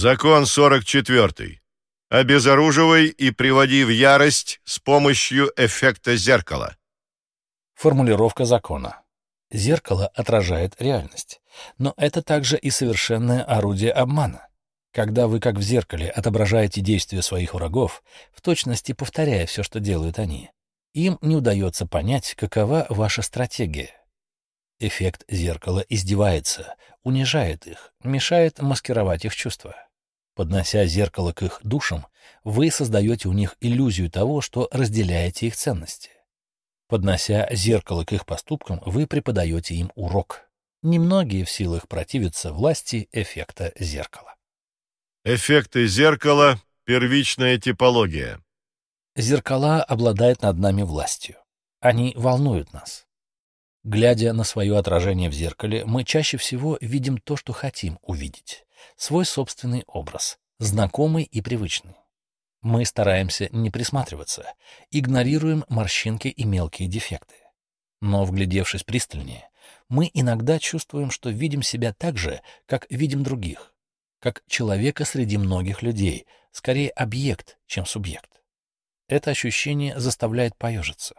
Закон 44. Обезоруживай и приводи в ярость с помощью эффекта зеркала. Формулировка закона. Зеркало отражает реальность, но это также и совершенное орудие обмана. Когда вы, как в зеркале, отображаете действия своих врагов, в точности повторяя все, что делают они, им не удается понять, какова ваша стратегия. Эффект зеркала издевается, унижает их, мешает маскировать их чувства. Поднося зеркало к их душам, вы создаете у них иллюзию того, что разделяете их ценности. Поднося зеркало к их поступкам, вы преподаете им урок. Немногие в силах противиться власти эффекта зеркала. Эффекты зеркала — первичная типология. Зеркала обладают над нами властью. Они волнуют нас. Глядя на свое отражение в зеркале, мы чаще всего видим то, что хотим увидеть. Свой собственный образ, знакомый и привычный. Мы стараемся не присматриваться, игнорируем морщинки и мелкие дефекты. Но, вглядевшись пристальнее, мы иногда чувствуем, что видим себя так же, как видим других, как человека среди многих людей, скорее объект, чем субъект. Это ощущение заставляет поежиться.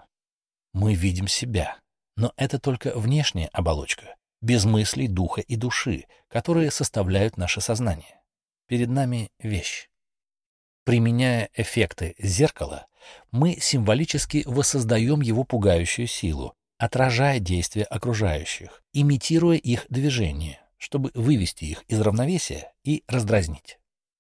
Мы видим себя, но это только внешняя оболочка, без мыслей, духа и души, которые составляют наше сознание. Перед нами вещь. Применяя эффекты зеркала, мы символически воссоздаем его пугающую силу, отражая действия окружающих, имитируя их движения, чтобы вывести их из равновесия и раздразнить.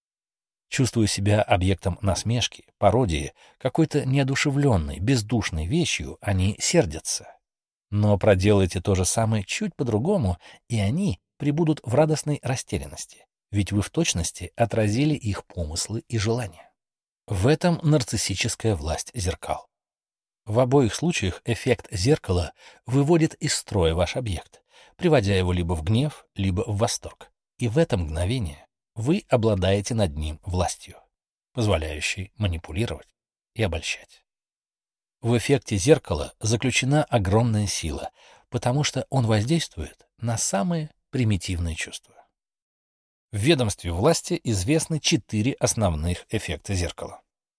Чувствуя себя объектом насмешки, пародии, какой-то неодушевленной, бездушной вещью, они сердятся. Но проделайте то же самое чуть по-другому, и они пребудут в радостной растерянности, ведь вы в точности отразили их помыслы и желания. В этом нарциссическая власть зеркал. В обоих случаях эффект зеркала выводит из строя ваш объект, приводя его либо в гнев, либо в восторг. И в это мгновение вы обладаете над ним властью, позволяющей манипулировать и обольщать. В эффекте зеркала заключена огромная сила, потому что он воздействует на самые примитивные чувства. В ведомстве власти известны 4 основных эффекта зеркала.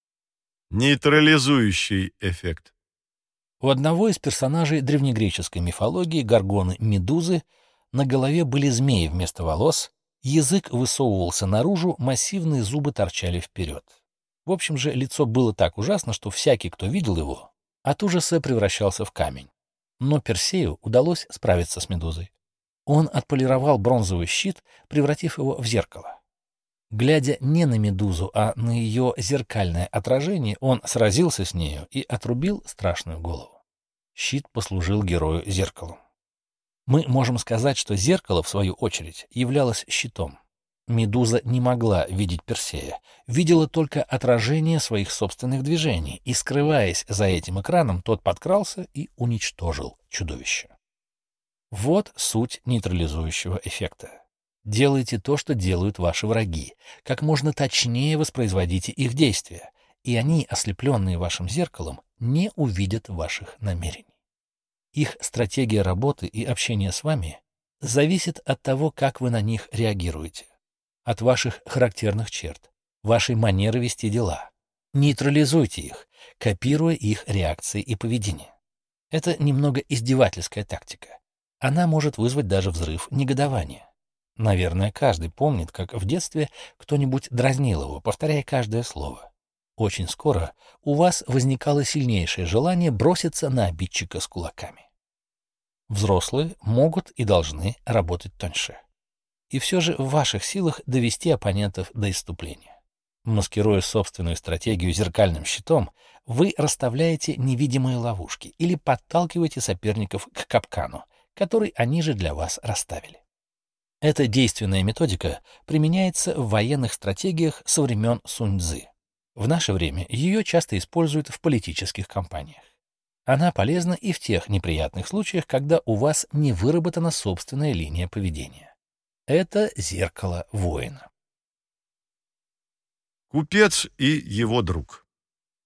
Нейтрализующий эффект. У одного из персонажей древнегреческой мифологии, Горгоны Медузы, на голове были змеи вместо волос, язык высовывался наружу, массивные зубы торчали вперед. В общем же, лицо было так ужасно, что всякий, кто видел его, от ужаса превращался в камень. Но Персею удалось справиться с Медузой. Он отполировал бронзовый щит, превратив его в зеркало. Глядя не на Медузу, а на ее зеркальное отражение, он сразился с нею и отрубил страшную голову. Щит послужил герою зеркалом. Мы можем сказать, что зеркало, в свою очередь, являлось щитом. Медуза не могла видеть Персея, видела только отражение своих собственных движений, и, скрываясь за этим экраном, тот подкрался и уничтожил чудовище. Вот суть нейтрализующего эффекта. Делайте то, что делают ваши враги, как можно точнее воспроизводите их действия, и они, ослепленные вашим зеркалом, не увидят ваших намерений. Их стратегия работы и общения с вами зависит от того, как вы на них реагируете, от ваших характерных черт, вашей манеры вести дела. Нейтрализуйте их, копируя их реакции и поведение. Это немного издевательская тактика. Она может вызвать даже взрыв негодования. Наверное, каждый помнит, как в детстве кто-нибудь дразнил его, повторяя каждое слово. Очень скоро у вас возникало сильнейшее желание броситься на обидчика с кулаками. Взрослые могут и должны работать тоньше. И все же в ваших силах довести оппонентов до исступления. Маскируя собственную стратегию зеркальным щитом, вы расставляете невидимые ловушки или подталкиваете соперников к капкану, который они же для вас расставили. Эта действенная методика применяется в военных стратегиях со времен Сунь-цзы. В наше время ее часто используют в политических кампаниях. Она полезна и в тех неприятных случаях, когда у вас не выработана собственная линия поведения. Это зеркало воина. Купец и его друг.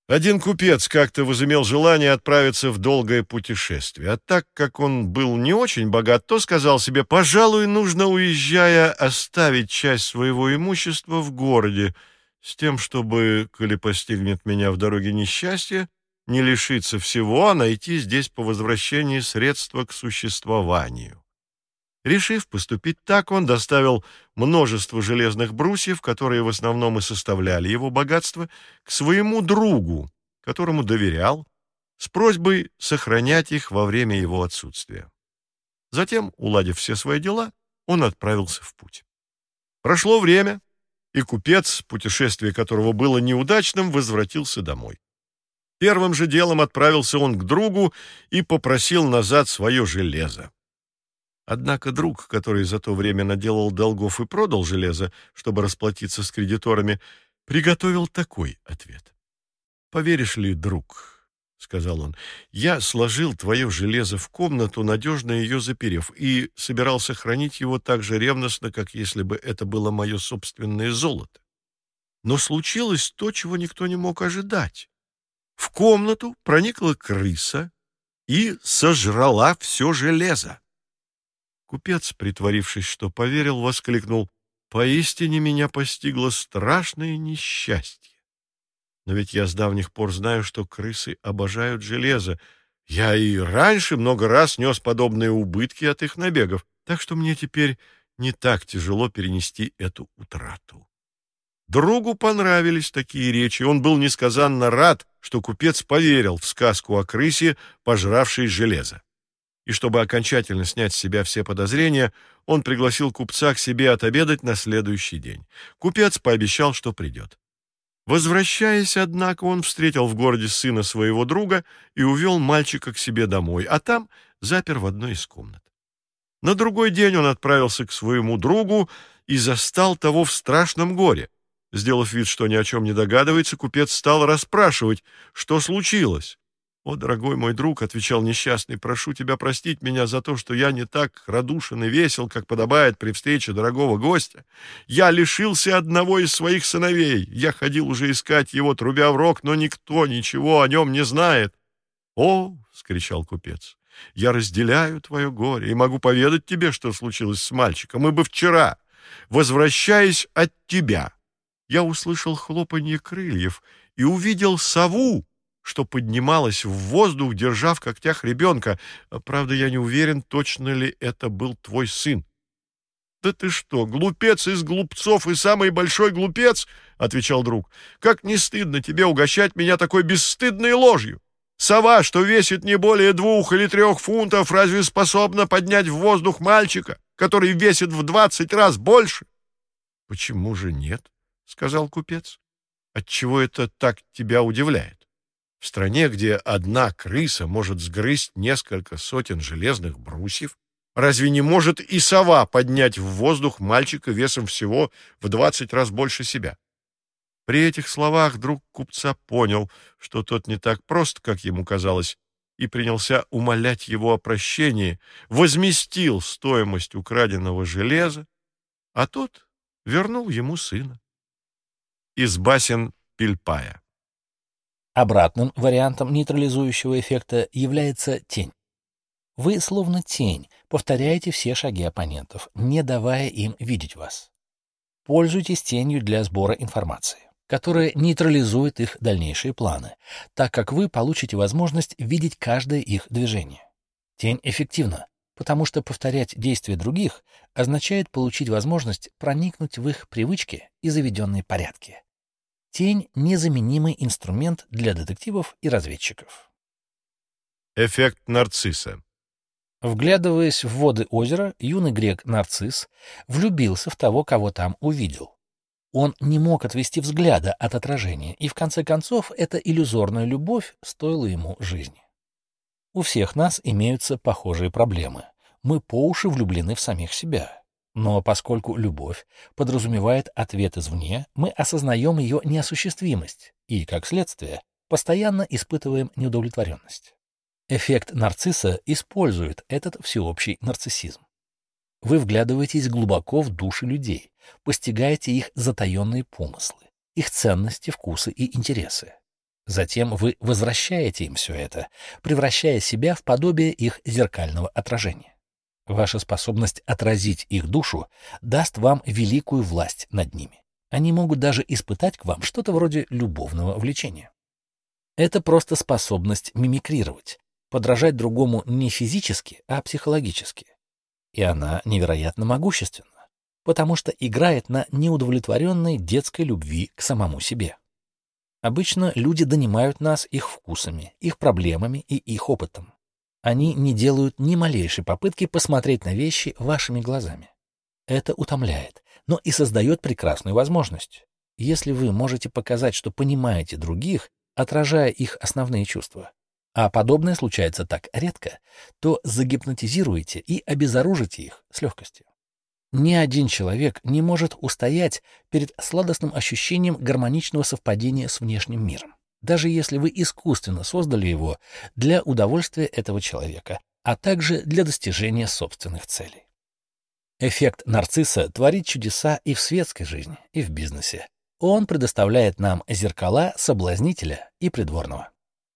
Один купец как-то возымел желание отправиться в долгое путешествие, а так как он был не очень богат, то сказал себе: «Пожалуй, нужно, уезжая, оставить часть своего имущества в городе, с тем, чтобы, коли постигнет меня в дороге несчастье, не лишиться всего, а найти здесь по возвращении средства к существованию». Решив поступить так, он доставил множество железных брусьев, которые в основном и составляли его богатство, к своему другу, которому доверял, с просьбой сохранять их во время его отсутствия. Затем, уладив все свои дела, он отправился в путь. Прошло время, и купец, путешествие которого было неудачным, возвратился домой. Первым же делом отправился он к другу и попросил назад свое железо. Однако друг, который за то время наделал долгов и продал железо, чтобы расплатиться с кредиторами, приготовил такой ответ. «Поверишь ли, друг, — сказал он, — я сложил твое железо в комнату, надежно ее заперев, и собирался хранить его так же ревностно, как если бы это было мое собственное золото. Но случилось то, чего никто не мог ожидать. В комнату проникла крыса и сожрала все железо». Купец, притворившись, что поверил, воскликнул: «Поистине меня постигло страшное несчастье. Но ведь я с давних пор знаю, что крысы обожают железо. Я и раньше много раз нес подобные убытки от их набегов, так что мне теперь не так тяжело перенести эту утрату». Другу понравились такие речи, он был несказанно рад, что купец поверил в сказку о крысе, пожравшей железо. И чтобы окончательно снять с себя все подозрения, он пригласил купца к себе отобедать на следующий день. Купец пообещал, что придет. Возвращаясь, однако, он встретил в городе сына своего друга и увел мальчика к себе домой, а там запер в одной из комнат. На другой день он отправился к своему другу и застал того в страшном горе. Сделав вид, что ни о чем не догадывается, купец стал расспрашивать, что случилось. «О, дорогой мой друг, — отвечал несчастный, — прошу тебя простить меня за то, что я не так радушен и весел, как подобает при встрече дорогого гостя. Я лишился одного из своих сыновей. Я ходил уже искать его, трубя в рог, но никто ничего о нем не знает». «О, — вскричал купец, — я разделяю твое горе и могу поведать тебе, что случилось с мальчиком, ибо вчера, возвращаясь от тебя, я услышал хлопанье крыльев и увидел сову, что поднималась в воздух, держа в когтях ребенка. Правда, я не уверен, точно ли это был твой сын». «Да ты что, глупец из глупцов и самый большой глупец!» — отвечал друг. «Как не стыдно тебе угощать меня такой бесстыдной ложью! Сова, что весит не более 2 или 3 фунтов, разве способна поднять в воздух мальчика, который весит в 20 раз больше?» «Почему же нет?» — сказал купец. «Отчего это так тебя удивляет? В стране, где одна крыса может сгрызть несколько сотен железных брусьев, разве не может и сова поднять в воздух мальчика весом всего в 20 раз больше себя?» При этих словах друг купца понял, что тот не так прост, как ему казалось, и принялся умолять его о прощении, возместил стоимость украденного железа, а тот вернул ему сына. Из басен Пильпая. Обратным вариантом нейтрализующего эффекта является тень. Вы, словно тень, повторяете все шаги оппонентов, не давая им видеть вас. Пользуйтесь тенью для сбора информации, которая нейтрализует их дальнейшие планы, так как вы получите возможность видеть каждое их движение. Тень эффективна, потому что повторять действия других означает получить возможность проникнуть в их привычки и заведенные порядки. Тень — незаменимый инструмент для детективов и разведчиков. Эффект нарцисса. Вглядываясь в воды озера, юный грек Нарцисс влюбился в того, кого там увидел. Он не мог отвести взгляда от отражения, и в конце концов эта иллюзорная любовь стоила ему жизни. У всех нас имеются похожие проблемы. Мы по уши влюблены в самих себя. Но поскольку любовь подразумевает ответ извне, мы осознаем ее неосуществимость и, как следствие, постоянно испытываем неудовлетворенность. Эффект нарцисса использует этот всеобщий нарциссизм. Вы вглядываетесь глубоко в души людей, постигаете их затаенные помыслы, их ценности, вкусы и интересы. Затем вы возвращаете им все это, превращая себя в подобие их зеркального отражения. Ваша способность отразить их душу даст вам великую власть над ними. Они могут даже испытать к вам что-то вроде любовного влечения. Это просто способность мимикрировать, подражать другому не физически, а психологически. И она невероятно могущественна, потому что играет на неудовлетворенной детской любви к самому себе. Обычно люди донимают нас их вкусами, их проблемами и их опытом. Они не делают ни малейшей попытки посмотреть на вещи вашими глазами. Это утомляет, но и создает прекрасную возможность. Если вы можете показать, что понимаете других, отражая их основные чувства, а подобное случается так редко, то загипнотизируете и обезоружите их с легкостью. Ни один человек не может устоять перед сладостным ощущением гармоничного совпадения с внешним миром, даже если вы искусственно создали его для удовольствия этого человека, а также для достижения собственных целей. Эффект нарцисса творит чудеса и в светской жизни, и в бизнесе. Он предоставляет нам зеркала соблазнителя и придворного.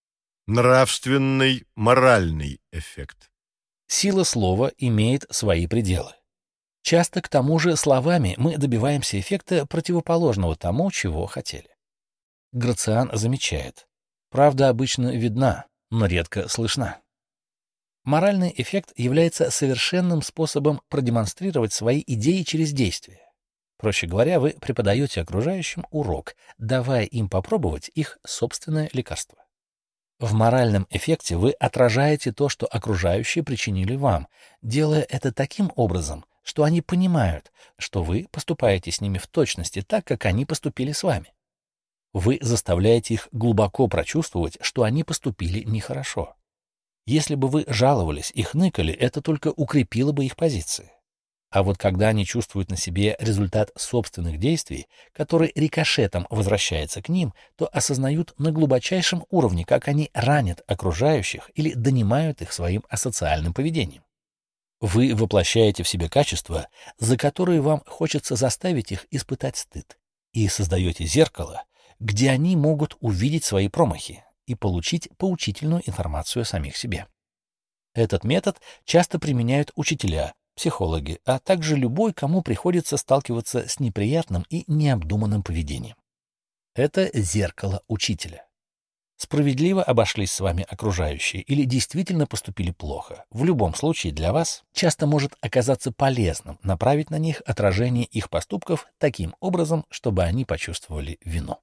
Нравственный, моральный эффект. Сила слова имеет свои пределы. Часто, к тому же, словами мы добиваемся эффекта, противоположного тому, чего хотели. Грациан замечает: правда обычно видна, но редко слышна. Моральный эффект является совершенным способом продемонстрировать свои идеи через действие. Проще говоря, вы преподаете окружающим урок, давая им попробовать их собственное лекарство. В моральном эффекте вы отражаете то, что окружающие причинили вам, делая это таким образом, что они понимают, что вы поступаете с ними в точности так, как они поступили с вами. Вы заставляете их глубоко прочувствовать, что они поступили нехорошо. Если бы вы жаловались и хныкали, это только укрепило бы их позиции. А вот когда они чувствуют на себе результат собственных действий, который рикошетом возвращается к ним, то осознают на глубочайшем уровне, как они ранят окружающих или донимают их своим асоциальным поведением. Вы воплощаете в себе качества, за которые вам хочется заставить их испытать стыд, и создаете зеркало, где они могут увидеть свои промахи и получить поучительную информацию о самих себе. Этот метод часто применяют учителя, психологи, а также любой, кому приходится сталкиваться с неприятным и необдуманным поведением. Это зеркало учителя. Справедливо обошлись с вами окружающие или действительно поступили плохо, в любом случае для вас часто может оказаться полезным направить на них отражение их поступков таким образом, чтобы они почувствовали вину.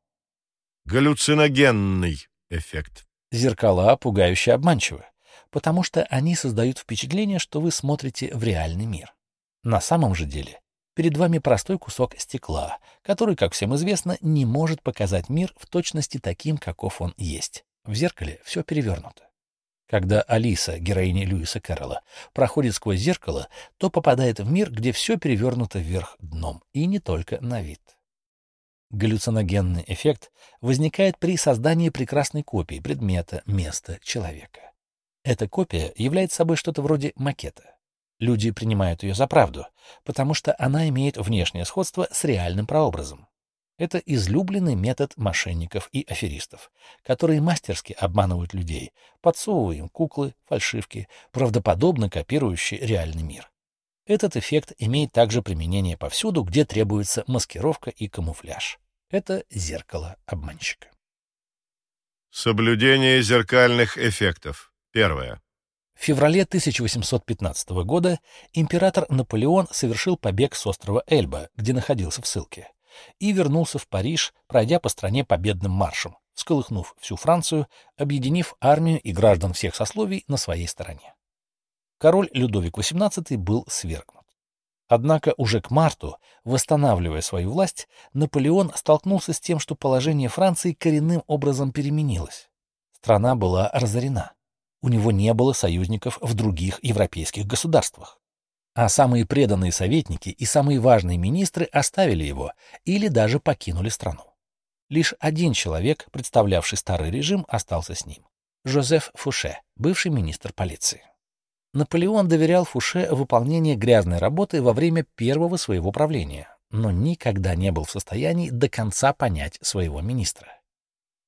Галлюциногенный эффект. Зеркала пугающе обманчивы, потому что они создают впечатление, что вы смотрите в реальный мир. На самом же деле перед вами простой кусок стекла, который, как всем известно, не может показать мир в точности таким, каков он есть. В зеркале все перевернуто. Когда Алиса, героиня Льюиса Кэрролла, проходит сквозь зеркало, то попадает в мир, где все перевернуто вверх дном, и не только на вид. Галлюциногенный эффект возникает при создании прекрасной копии предмета, места, человека. Эта копия является собой что-то вроде макета. Люди принимают ее за правду, потому что она имеет внешнее сходство с реальным прообразом. Это излюбленный метод мошенников и аферистов, которые мастерски обманывают людей, подсовывая им куклы, фальшивки, правдоподобно копирующие реальный мир. Этот эффект имеет также применение повсюду, где требуется маскировка и камуфляж. Это зеркало обманщика. Соблюдение зеркальных эффектов. Первое. В феврале 1815 года император Наполеон совершил побег с острова Эльба, где находился в ссылке, и вернулся в Париж, пройдя по стране победным маршем, всколыхнув всю Францию, объединив армию и граждан всех сословий на своей стороне. Король Людовик XVIII был свергнут. Однако уже к марту, восстанавливая свою власть, Наполеон столкнулся с тем, что положение Франции коренным образом переменилось. Страна была разорена. У него не было союзников в других европейских государствах. А самые преданные советники и самые важные министры оставили его или даже покинули страну. Лишь один человек, представлявший старый режим, остался с ним — Жозеф Фуше, бывший министр полиции. Наполеон доверял Фуше выполнение грязной работы во время первого своего правления, но никогда не был в состоянии до конца понять своего министра.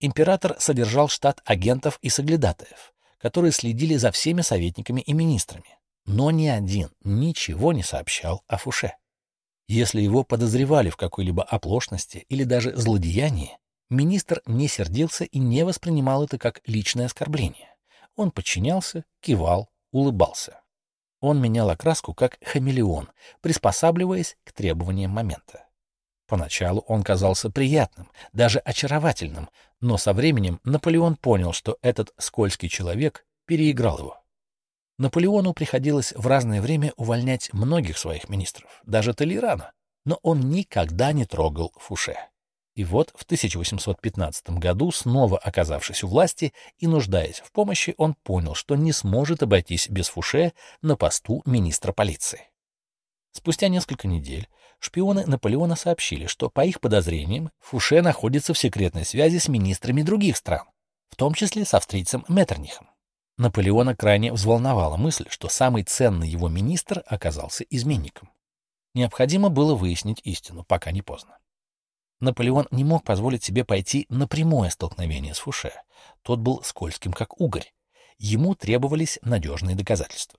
император содержал штат агентов и соглядатаев, которые следили за всеми советниками и министрами. Но ни один ничего не сообщал о Фуше. Если его подозревали в какой-либо оплошности или даже злодеянии, министр не сердился и не воспринимал это как личное оскорбление. Он подчинялся, кивал, улыбался. Он менял окраску как хамелеон, приспосабливаясь к требованиям момента. Поначалу он казался приятным, даже очаровательным, но со временем Наполеон понял, что этот скользкий человек переиграл его. Наполеону приходилось в разное время увольнять многих своих министров, даже Толейрана, но он никогда не трогал Фуше. И вот в 1815 году, снова оказавшись у власти и нуждаясь в помощи, он понял, что не сможет обойтись без Фуше на посту министра полиции. Спустя несколько недель шпионы Наполеона сообщили, что, по их подозрениям, Фуше находится в секретной связи с министрами других стран, в том числе с австрийцем Меттернихом. Наполеона крайне взволновала мысль, что самый ценный его министр оказался изменником. Необходимо было выяснить истину, пока не поздно. Наполеон не мог позволить себе пойти на прямое столкновение с Фуше. Тот был скользким, как угорь. Ему требовались надежные доказательства.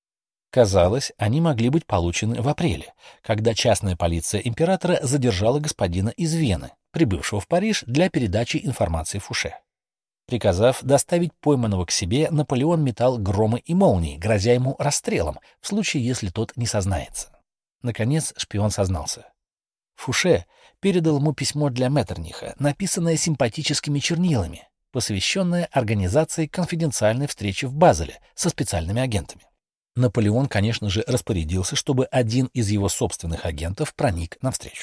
Казалось, они могли быть получены в апреле, когда частная полиция императора задержала господина из Вены, прибывшего в Париж для передачи информации Фуше. Приказав доставить пойманного к себе, Наполеон метал громы и молнии, грозя ему расстрелом, в случае, если тот не сознается. Наконец шпион сознался. Фуше передал ему письмо для Меттерниха, написанное симпатическими чернилами, посвященное организации конфиденциальной встречи в Базеле со специальными агентами. Наполеон, конечно же, распорядился, чтобы один из его собственных агентов проник навстречу.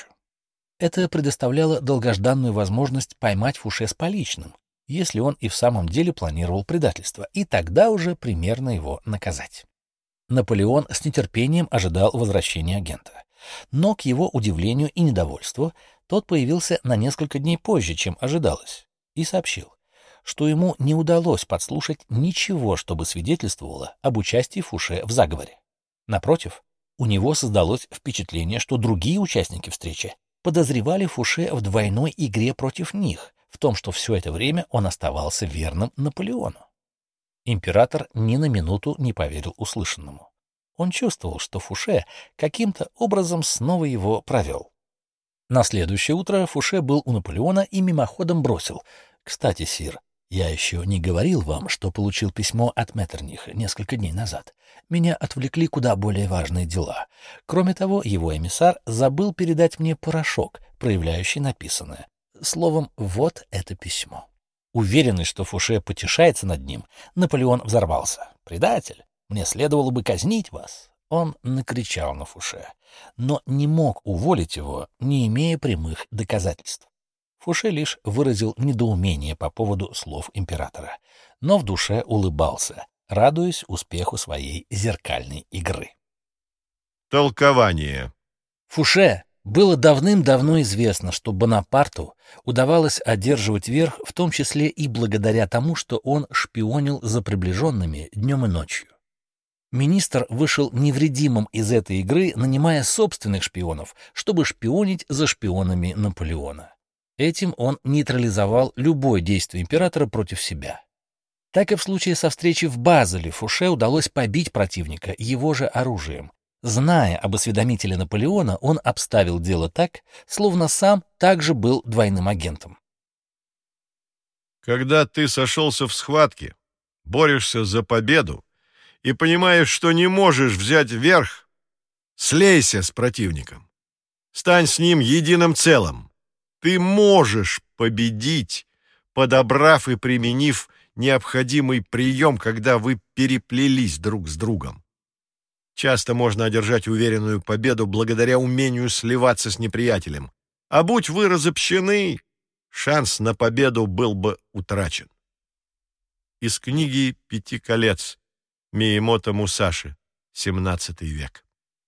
Это предоставляло долгожданную возможность поймать Фуше с поличным, если он и в самом деле планировал предательство, и тогда уже примерно его наказать. Наполеон с нетерпением ожидал возвращения агента. Но, к его удивлению и недовольству, тот появился на несколько дней позже, чем ожидалось, и сообщил, что ему не удалось подслушать ничего, чтобы свидетельствовало об участии Фуше в заговоре. Напротив, у него создалось впечатление, что другие участники встречи подозревали Фуше в двойной игре против них, в том, что все это время он оставался верным Наполеону. Император ни на минуту не поверил услышанному. Он чувствовал, что Фуше каким-то образом снова его провел. На следующее утро Фуше был у Наполеона и мимоходом бросил: «Кстати, сир, я еще не говорил вам, что получил письмо от Меттерниха несколько дней назад. Меня отвлекли куда более важные дела. Кроме того, его эмиссар забыл передать мне порошок, проявляющий написанное. Словом, вот это письмо». Уверенный, что Фуше потешается над ним, Наполеон взорвался. «Предатель! Мне следовало бы казнить вас!» Он накричал на Фуше, но не мог уволить его, не имея прямых доказательств. Фуше лишь выразил недоумение по поводу слов императора, но в душе улыбался, радуясь успеху своей зеркальной игры. Толкование. Фуше было давным-давно известно, что Бонапарту удавалось одерживать верх, в том числе и благодаря тому, что он шпионил за приближенными днем и ночью. Министр вышел невредимым из этой игры, нанимая собственных шпионов, чтобы шпионить за шпионами Наполеона. Этим он нейтрализовал любое действие императора против себя. Так и в случае со встречей в Базеле Фуше удалось побить противника его же оружием. Зная об осведомителе Наполеона, он обставил дело так, словно сам также был двойным агентом. Когда ты сошелся в схватке, борешься за победу и понимаешь, что не можешь взять верх, слейся с противником. Стань с ним единым целым. Ты можешь победить, подобрав и применив необходимый прием, когда вы переплелись друг с другом. Часто можно одержать уверенную победу благодаря умению сливаться с неприятелем. А будь вы разобщены, шанс на победу был бы утрачен. Из книги «Пяти колец» Миямото Мусаши, XVII век.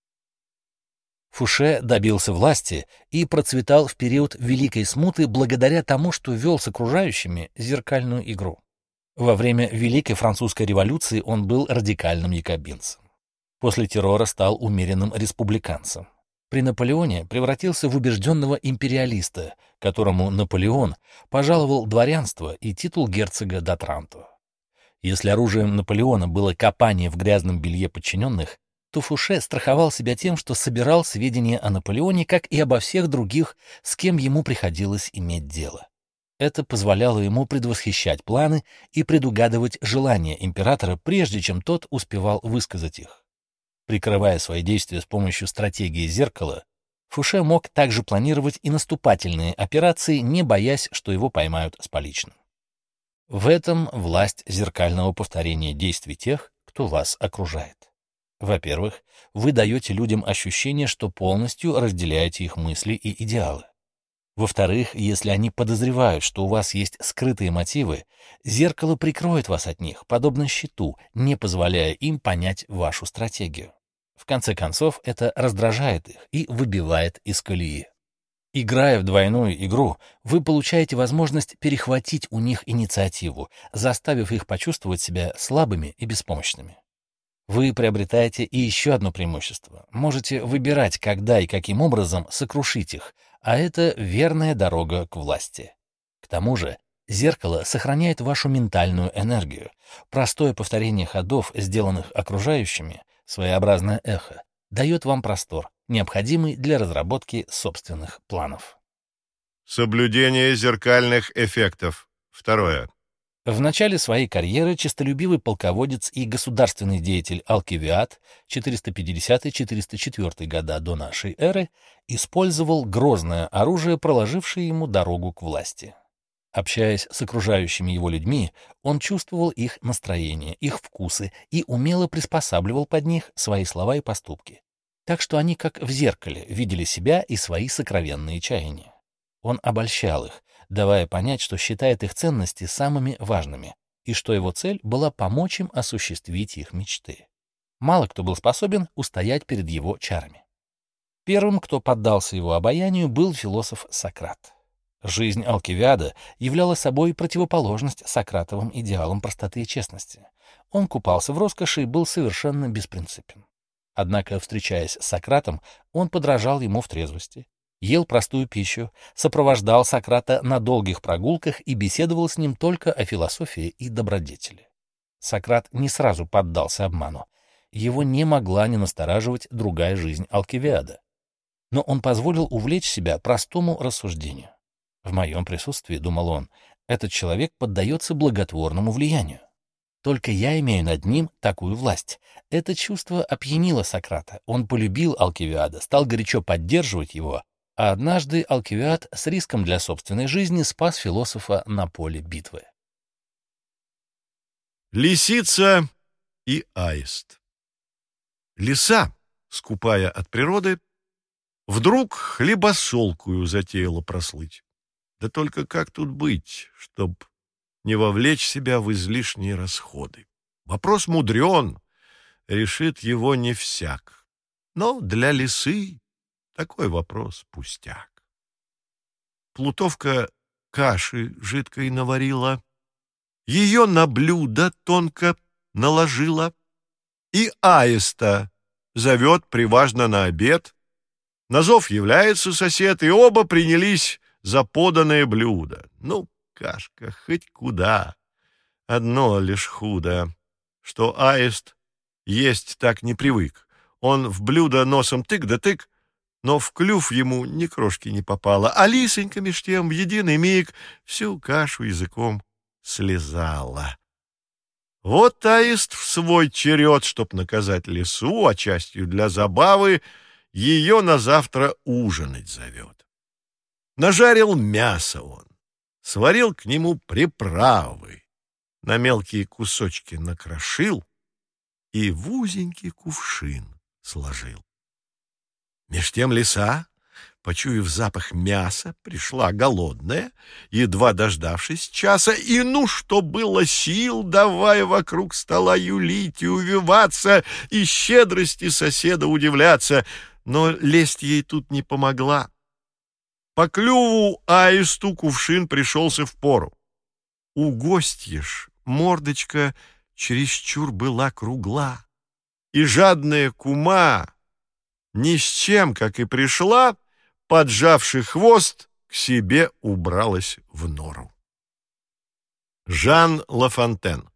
Фуше добился власти и процветал в период Великой Смуты благодаря тому, что вел с окружающими зеркальную игру. Во время Великой Французской революции он был радикальным якобинцем. После террора стал умеренным республиканцем. При Наполеоне превратился в убежденного империалиста, которому Наполеон пожаловал дворянство и титул герцога d'Отранто. Если оружием Наполеона было копание в грязном белье подчиненных, то Фуше страховал себя тем, что собирал сведения о Наполеоне, как и обо всех других, с кем ему приходилось иметь дело. Это позволяло ему предвосхищать планы и предугадывать желания императора, прежде чем тот успевал высказать их. Прикрывая свои действия с помощью стратегии зеркала, Фуше мог также планировать и наступательные операции, не боясь, что его поймают с поличным. В этом власть зеркального повторения действий тех, кто вас окружает. Во-первых, вы даете людям ощущение, что полностью разделяете их мысли и идеалы. Во-вторых, если они подозревают, что у вас есть скрытые мотивы, зеркало прикроет вас от них, подобно щиту, не позволяя им понять вашу стратегию. В конце концов, это раздражает их и выбивает из колеи. Играя в двойную игру, вы получаете возможность перехватить у них инициативу, заставив их почувствовать себя слабыми и беспомощными. Вы приобретаете и еще одно преимущество. Можете выбирать, когда и каким образом сокрушить их, а это верная дорога к власти. К тому же, зеркало сохраняет вашу ментальную энергию. Простое повторение ходов, сделанных окружающими, своеобразное эхо, дает вам простор, необходимый для разработки собственных планов. Соблюдение зеркальных эффектов. Второе. В начале своей карьеры честолюбивый полководец и государственный деятель Алкивиад 450-404 года до нашей эры использовал грозное оружие, проложившее ему дорогу к власти. Общаясь с окружающими его людьми, он чувствовал их настроение, их вкусы и умело приспосабливал под них свои слова и поступки. Так что они, как в зеркале, видели себя и свои сокровенные чаяния. Он обольщал их, давая понять, что считает их ценности самыми важными, и что его цель была помочь им осуществить их мечты. Мало кто был способен устоять перед его чарами. Первым, кто поддался его обаянию, был философ Сократ. Жизнь Алкивиада являла собой противоположность Сократовым идеалам простоты и честности. Он купался в роскоши и был совершенно беспринципен. Однако, встречаясь с Сократом, он подражал ему в трезвости, ел простую пищу, сопровождал Сократа на долгих прогулках и беседовал с ним только о философии и добродетели. Сократ не сразу поддался обману. Его не могла не настораживать другая жизнь Алкивиада. Но он позволил увлечь себя простому рассуждению. В моем присутствии, думал он, этот человек поддается благотворному влиянию. Только я имею над ним такую власть. Это чувство опьянило Сократа. Он полюбил Алкивиада, стал горячо поддерживать его, а однажды Алкивиад с риском для собственной жизни спас философа на поле битвы. Лисица и аист. Лиса, скупая от природы, вдруг хлебосолкую затеяла прослыть. Да только как тут быть, чтоб не вовлечь себя в излишние расходы? Вопрос мудрен, решит его не всяк. Но для лисы такой вопрос пустяк. Плутовка каши жидкой наварила, ее на блюдо тонко наложила, и аиста зовет приважно на обед. На зов является сосед, и оба принялись за поданное блюдо. Ну, кашка, хоть куда. Одно лишь худо, что аист есть так не привык. Он в блюдо носом тык да тык, но в клюв ему ни крошки не попало, а лисонька меж тем в единый миг всю кашу языком слезала. Вот аист в свой черед, чтоб наказать лису, а частью для забавы, ее на завтра ужинать зовет. Нажарил мясо он, сварил к нему приправы, на мелкие кусочки накрошил и в узенький кувшин сложил. Меж тем лиса, почуяв запах мяса, пришла голодная, едва дождавшись часа, и, ну, что было сил, давая вокруг стола юлить и увиваться, и щедрости соседа удивляться, но лесть ей тут не помогла. По клюву аисту кувшин пришелся впору. У гостья ж мордочка чересчур была кругла, и жадная кума ни с чем, как и пришла, поджавши хвост, к себе убралась в нору. Жан Лафонтен.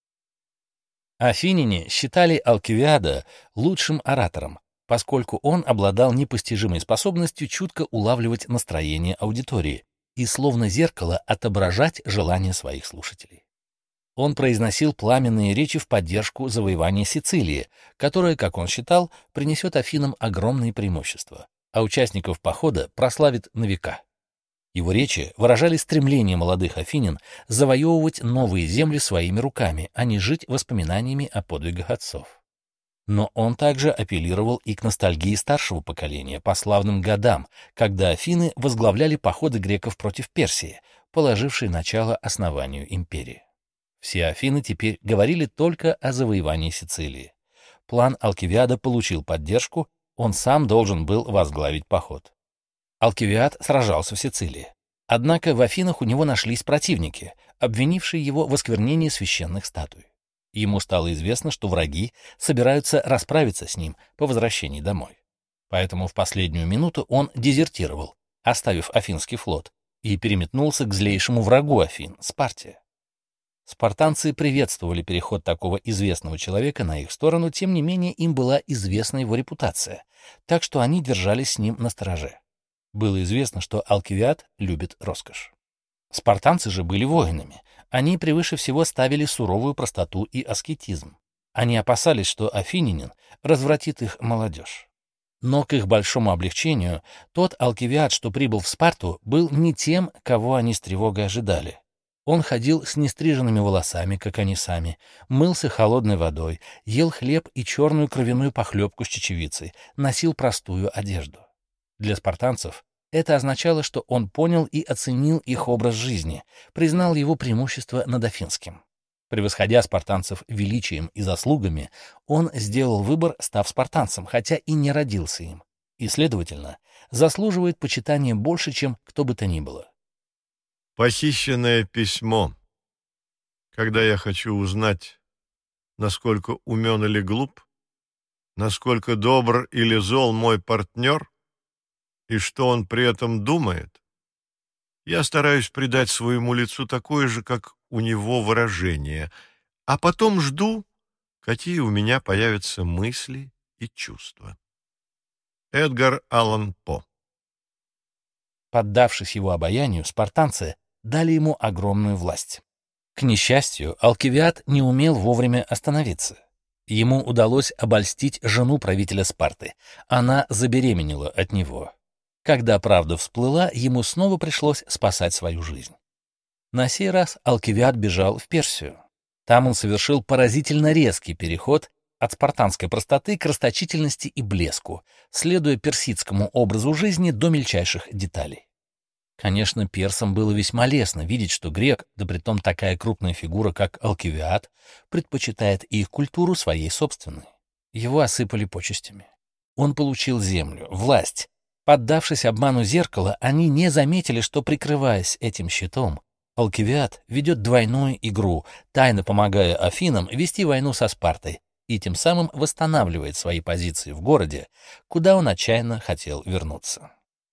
Афиняне считали Алкивиада лучшим оратором, поскольку он обладал непостижимой способностью чутко улавливать настроение аудитории и словно зеркало отображать желания своих слушателей. Он произносил пламенные речи в поддержку завоевания Сицилии, которое, как он считал, принесет Афинам огромные преимущества, а участников похода прославит на века. Его речи выражали стремление молодых афинян завоевывать новые земли своими руками, а не жить воспоминаниями о подвигах отцов. Но он также апеллировал и к ностальгии старшего поколения по славным годам, когда Афины возглавляли походы греков против Персии, положившей начало основанию империи. Все Афины теперь говорили только о завоевании Сицилии. План Алкивиада получил поддержку, он сам должен был возглавить поход. Алкивиад сражался в Сицилии. Однако в Афинах у него нашлись противники, обвинившие его в осквернении священных статуй. Ему стало известно, что враги собираются расправиться с ним по возвращении домой. Поэтому в последнюю минуту он дезертировал, оставив Афинский флот, и переметнулся к злейшему врагу Афин — Спарте. Спартанцы приветствовали переход такого известного человека на их сторону, тем не менее им была известна его репутация, так что они держались с ним настороже. Было известно, что Алкивиад любит роскошь. Спартанцы же были воинами. Они превыше всего ставили суровую простоту и аскетизм. Они опасались, что афинянин развратит их молодежь. Но к их большому облегчению тот Алкивиад, что прибыл в Спарту, был не тем, кого они с тревогой ожидали. Он ходил с нестриженными волосами, как они сами, мылся холодной водой, ел хлеб и черную кровяную похлебку с чечевицей, носил простую одежду. Для спартанцев это означало, что он понял и оценил их образ жизни, признал его преимущество над афинским. Превосходя спартанцев величием и заслугами, он сделал выбор, став спартанцем, хотя и не родился им, и, следовательно, заслуживает почитания больше, чем кто бы то ни было. Похищенное письмо. Когда я хочу узнать, насколько умен или глуп, насколько добр или зол мой партнер, и что он при этом думает, я стараюсь придать своему лицу такое же, как у него выражение, а потом жду, какие у меня появятся мысли и чувства. Эдгар Аллан По. Поддавшись его обаянию, спартанцы дали ему огромную власть. К несчастью, Алкивиад не умел вовремя остановиться. Ему удалось обольстить жену правителя Спарты. Она забеременела от него. Когда правда всплыла, ему снова пришлось спасать свою жизнь. На сей раз Алкивиад бежал в Персию. Там он совершил поразительно резкий переход от спартанской простоты к расточительности и блеску, следуя персидскому образу жизни до мельчайших деталей. Конечно, персам было весьма лестно видеть, что грек, да притом такая крупная фигура, как Алкивиад, предпочитает их культуру своей собственной. Его осыпали почестями. Он получил землю, власть. Поддавшись обману зеркала, они не заметили, что, прикрываясь этим щитом, Алкивиад ведет двойную игру, тайно помогая Афинам вести войну со Спартой, и тем самым восстанавливает свои позиции в городе, куда он отчаянно хотел вернуться.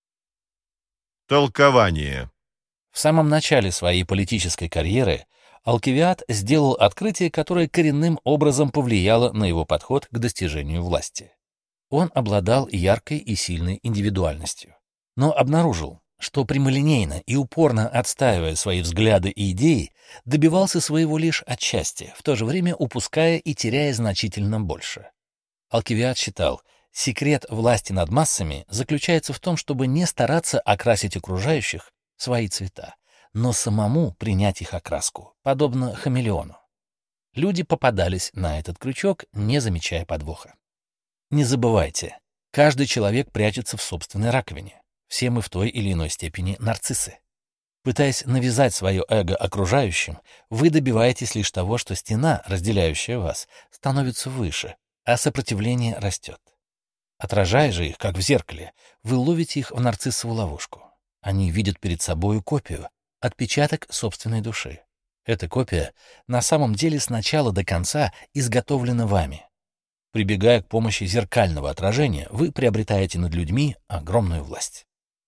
Толкование. В самом начале своей политической карьеры Алкивиад сделал открытие, которое коренным образом повлияло на его подход к достижению власти. Он обладал яркой и сильной индивидуальностью, но обнаружил, что прямолинейно и упорно отстаивая свои взгляды и идеи, добивался своего лишь отчасти, в то же время упуская и теряя значительно больше. Алкивиад считал, секрет власти над массами заключается в том, чтобы не стараться окрасить окружающих в свои цвета, но самому принять их окраску, подобно хамелеону. Люди попадались на этот крючок, не замечая подвоха. Не забывайте, каждый человек прячется в собственной раковине. Все мы в той или иной степени нарциссы. Пытаясь навязать свое эго окружающим, вы добиваетесь лишь того, что стена, разделяющая вас, становится выше, а сопротивление растет. Отражая же их, как в зеркале, вы ловите их в нарциссову ловушку. Они видят перед собою копию, отпечаток собственной души. Эта копия на самом деле с начала до конца изготовлена вами. Прибегая к помощи зеркального отражения, вы приобретаете над людьми огромную власть.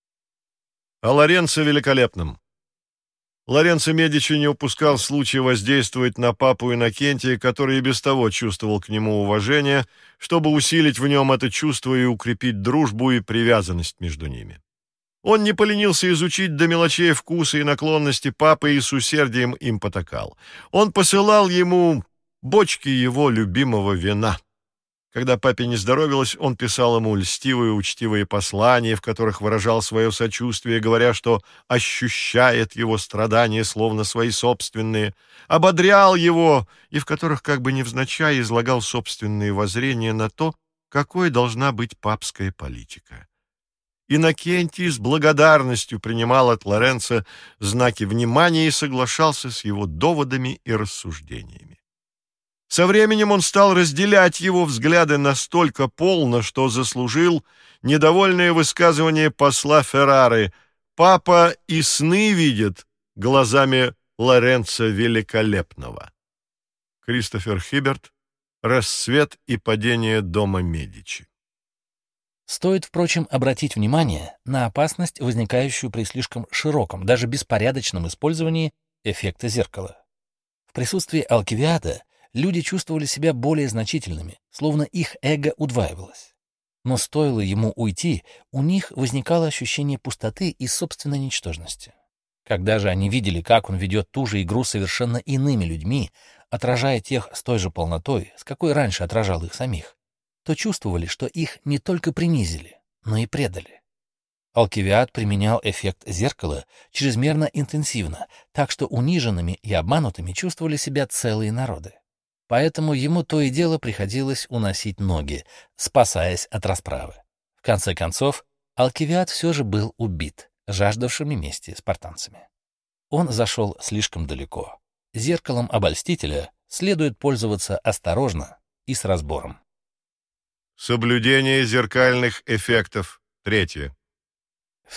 О Лоренцо Великолепном. Лоренцо Медичи не упускал случая воздействовать на папу Иннокентия, который и без того чувствовал к нему уважение, чтобы усилить в нем это чувство и укрепить дружбу и привязанность между ними. Он не поленился изучить до мелочей вкусы и наклонности папы и с усердием им потакал. Он посылал ему бочки его любимого вина. Когда папе не здоровилось, он писал ему льстивые, учтивые послания, в которых выражал свое сочувствие, говоря, что ощущает его страдания, словно свои собственные, ободрял его, и в которых как бы невзначай излагал собственные воззрения на то, какой должна быть папская политика. Иннокентий с благодарностью принимал от Лоренцо знаки внимания и соглашался с его доводами и рассуждениями. Со временем он стал разделять его взгляды настолько полно, что заслужил недовольное высказывание посла Феррары: «Папа и сны видит глазами Лоренцо Великолепного». Кристофер Хиберт. «Рассвет и падение дома Медичи». Стоит, впрочем, обратить внимание на опасность, возникающую при слишком широком, даже беспорядочном использовании эффекта зеркала. В присутствии Алкивиада люди чувствовали себя более значительными, словно их эго удваивалось. Но стоило ему уйти, у них возникало ощущение пустоты и собственной ничтожности. Когда же они видели, как он ведет ту же игру совершенно иными людьми, отражая тех с той же полнотой, с какой раньше отражал их самих, то чувствовали, что их не только принизили, но и предали. Алкивиад применял эффект зеркала чрезмерно интенсивно, так что униженными и обманутыми чувствовали себя целые народы. Поэтому ему то и дело приходилось уносить ноги, спасаясь от расправы. В конце концов, Алкивиад все же был убит жаждавшими мести спартанцами. Он зашел слишком далеко. Зеркалом обольстителя следует пользоваться осторожно и с разбором. Соблюдение зеркальных эффектов. 3. В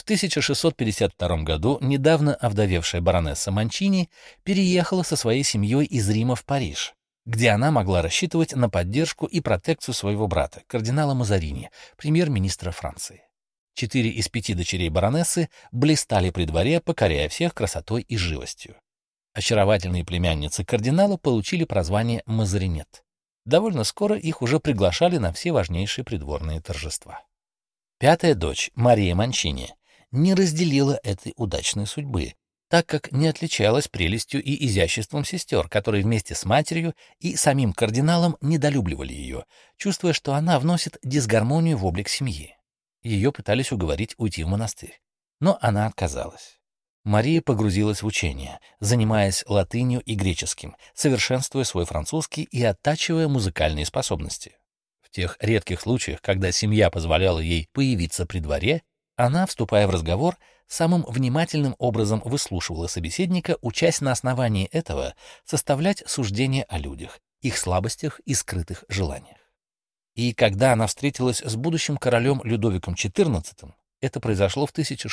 1652 году недавно овдовевшая баронесса Манчини переехала со своей семьей из Рима в Париж, где она могла рассчитывать на поддержку и протекцию своего брата, кардинала Мазарини, премьер-министра Франции. 4 из 5 дочерей баронессы блистали при дворе, покоряя всех красотой и живостью. Очаровательные племянницы кардинала получили прозвание «Мазаринет». Довольно скоро их уже приглашали на все важнейшие придворные торжества. 5-я дочь, Мария Манчини, не разделила этой удачной судьбы, так как не отличалась прелестью и изяществом сестер, которые вместе с матерью и самим кардиналом недолюбливали ее, чувствуя, что она вносит дисгармонию в облик семьи. Ее пытались уговорить уйти в монастырь, но она отказалась. Мария погрузилась в учение, занимаясь латынью и греческим, совершенствуя свой французский и оттачивая музыкальные способности. В тех редких случаях, когда семья позволяла ей появиться при дворе, она, вступая в разговор, самым внимательным образом выслушивала собеседника, учась на основании этого составлять суждения о людях, их слабостях и скрытых желаниях. И когда она встретилась с будущим королем Людовиком XIV, это произошло в